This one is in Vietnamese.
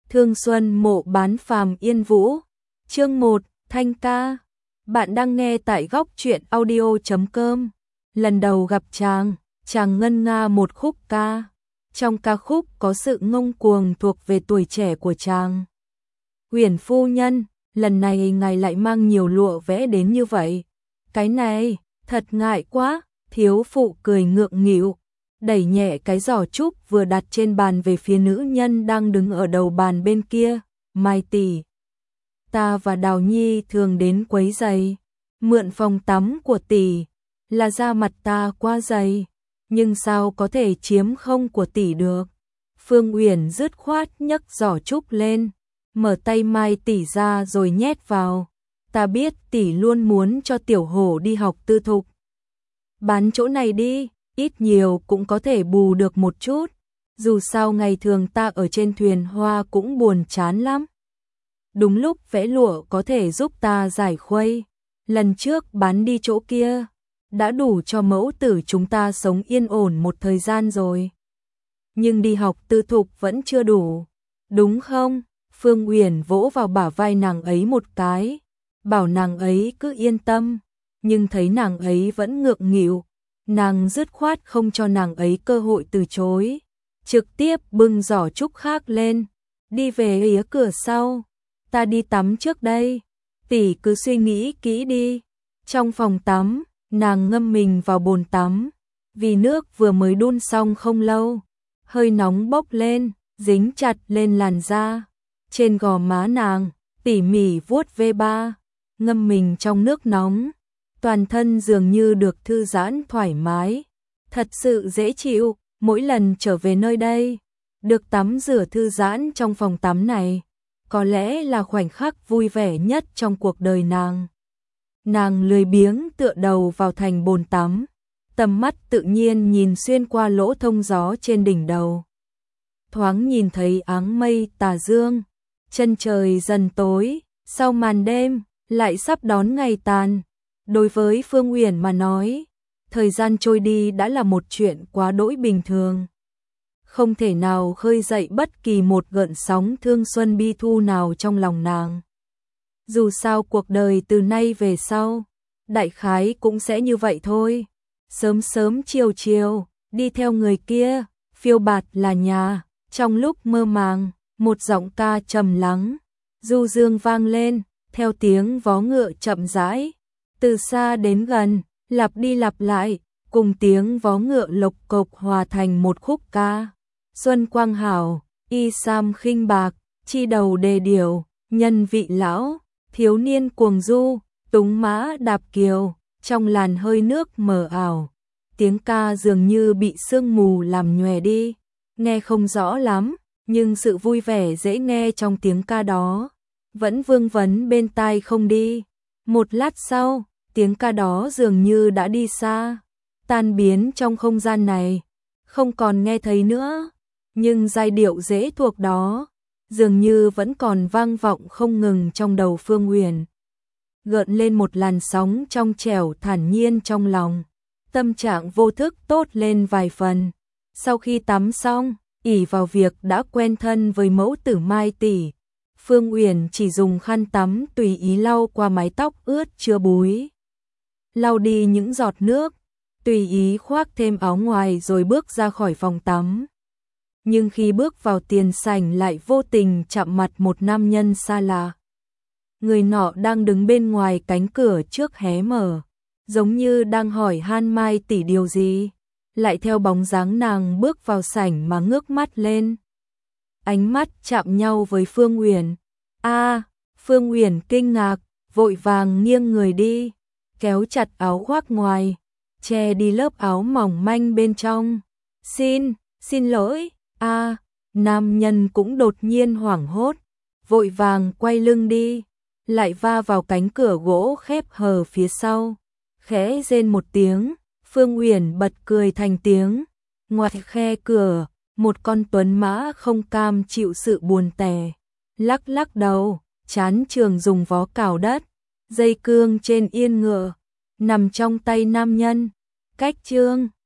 Thương Xuân Mộ Bán Phàm Yên Vũ. Chương 1, Thanh ca. Bạn đang nghe tại góc truyện audio.com. Lần đầu gặp chàng ngân nga một khúc ca. Trong ca khúc có sự ngông cuồng thuộc về tuổi trẻ của chàng. Uyển phu nhân, lần này ngài lại mang nhiều lụa vẽ đến như vậy. Cái này, thật ngại quá. Thiếu phụ cười ngượng nghịu, đẩy nhẹ cái giỏ trúc vừa đặt trên bàn về phía nữ nhân đang đứng ở đầu bàn bên kia. Mai tỷ, ta và Đào Nhi thường đến quấy giày, mượn phòng tắm của tỷ, là da mặt ta quá dày, nhưng sao có thể chiếm không của tỷ được. Phương Uyển dứt khoát nhấc giỏ trúc lên, mở tay Mai tỷ ra rồi nhét vào. Ta biết tỷ luôn muốn cho tiểu hổ đi học tư thục. Bán chỗ này đi, ít nhiều cũng có thể bù được một chút. Dù sao ngày thường ta ở trên thuyền hoa cũng buồn chán lắm. Đúng lúc vẽ lụa có thể giúp ta giải khuây. Lần trước bán đi chỗ kia, đã đủ cho mẫu tử chúng ta sống yên ổn một thời gian rồi. Nhưng đi học tư thục vẫn chưa đủ, đúng không? Phương Uyển vỗ vào bả vai nàng ấy một cái, bảo nàng ấy cứ yên tâm. Nhưng thấy nàng ấy vẫn ngượng nghịu, nàng dứt khoát không cho nàng ấy cơ hội từ chối, trực tiếp bưng giỏ trúc khác lên, đi về phía cửa sau. Ta đi tắm trước đây, tỷ cứ suy nghĩ kỹ đi. Trong phòng tắm, nàng ngâm mình vào bồn tắm, vì nước vừa mới đun xong không lâu, hơi nóng bốc lên, dính chặt lên làn da. Trên gò má nàng, tỉ mỉ vuốt ve ba, ngâm mình trong nước nóng. Toàn thân dường như được thư giãn thoải mái, thật sự dễ chịu. Mỗi lần trở về nơi đây, được tắm rửa thư giãn trong phòng tắm này, có lẽ là khoảnh khắc vui vẻ nhất trong cuộc đời nàng. Nàng lười biếng tựa đầu vào thành bồn tắm, tầm mắt tự nhiên nhìn xuyên qua lỗ thông gió trên đỉnh đầu. Thoáng nhìn thấy áng mây tà dương, chân trời dần tối, sau màn đêm lại sắp đón ngày tàn. Đối với Phương Uyển mà nói, thời gian trôi đi đã là một chuyện quá đỗi bình thường. Không thể nào khơi dậy bất kỳ một gợn sóng thương xuân bi thu nào trong lòng nàng. Dù sao cuộc đời từ nay về sau, đại khái cũng sẽ như vậy thôi. Sớm sớm chiều chiều, đi theo người kia, phiêu bạt là nhà. Trong lúc mơ màng, một giọng ca trầm lắng, du dương vang lên, theo tiếng vó ngựa chậm rãi. Từ xa đến gần, lặp đi lặp lại, cùng tiếng vó ngựa lộc cộc hòa thành một khúc ca. Xuân quang hảo, y sam khinh bạc, chi đầu đề điều, nhân vị lão, thiếu niên cuồng du, túng mã đạp kiều, trong làn hơi nước mờ ảo. Tiếng ca dường như bị sương mù làm nhòe đi, nghe không rõ lắm, nhưng sự vui vẻ dễ nghe trong tiếng ca đó vẫn vương vấn bên tai không đi. Một lát sau, tiếng ca đó dường như đã đi xa, tan biến trong không gian này, không còn nghe thấy nữa. Nhưng giai điệu dễ thuộc đó, dường như vẫn còn vang vọng không ngừng trong đầu Phương Uyển, gợn lên một làn sóng trong trẻo thản nhiên trong lòng. Tâm trạng vô thức tốt lên vài phần. Sau khi tắm xong, ỷ vào việc đã quen thân với mẫu tử Mai tỷ, Phương Uyển chỉ dùng khăn tắm tùy ý lau qua mái tóc ướt chưa búi, lau đi những giọt nước, tùy ý khoác thêm áo ngoài rồi bước ra khỏi phòng tắm. Nhưng khi bước vào tiền sảnh lại vô tình chạm mặt một nam nhân xa lạ. Người nọ đang đứng bên ngoài cánh cửa trước hé mở, giống như đang hỏi han Mai tỷ điều gì, lại theo bóng dáng nàng bước vào sảnh mà ngước mắt lên. Ánh mắt chạm nhau với Phương Uyển. Phương Uyển kinh ngạc, vội vàng nghiêng người đi, kéo chặt áo khoác ngoài, che đi lớp áo mỏng manh bên trong. Xin lỗi. Nam nhân cũng đột nhiên hoảng hốt, vội vàng quay lưng đi, lại va vào cánh cửa gỗ khép hờ phía sau. Khẽ rên một tiếng, Phương Uyển bật cười thành tiếng. Ngoặt khe cửa, một con tuấn mã không cam chịu sự buồn tẻ, lắc lắc đầu, chán trường dùng vó cào đất, dây cương trên yên ngựa nằm trong tay nam nhân. Cách chương